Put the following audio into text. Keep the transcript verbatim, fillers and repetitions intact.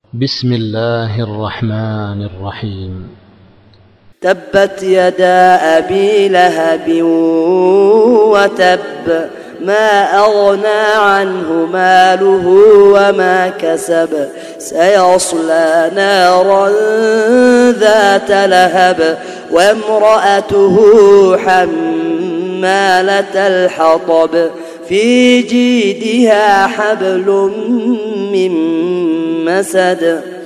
بسم الله الرحمن الرحيم. تبت يدا أبي لهب وتب، ما أغنى عنه ماله وما كسب، سيصلى نارا ذات لهب، وامرأته حمالة الحطب، في جيدها حبل من مسد.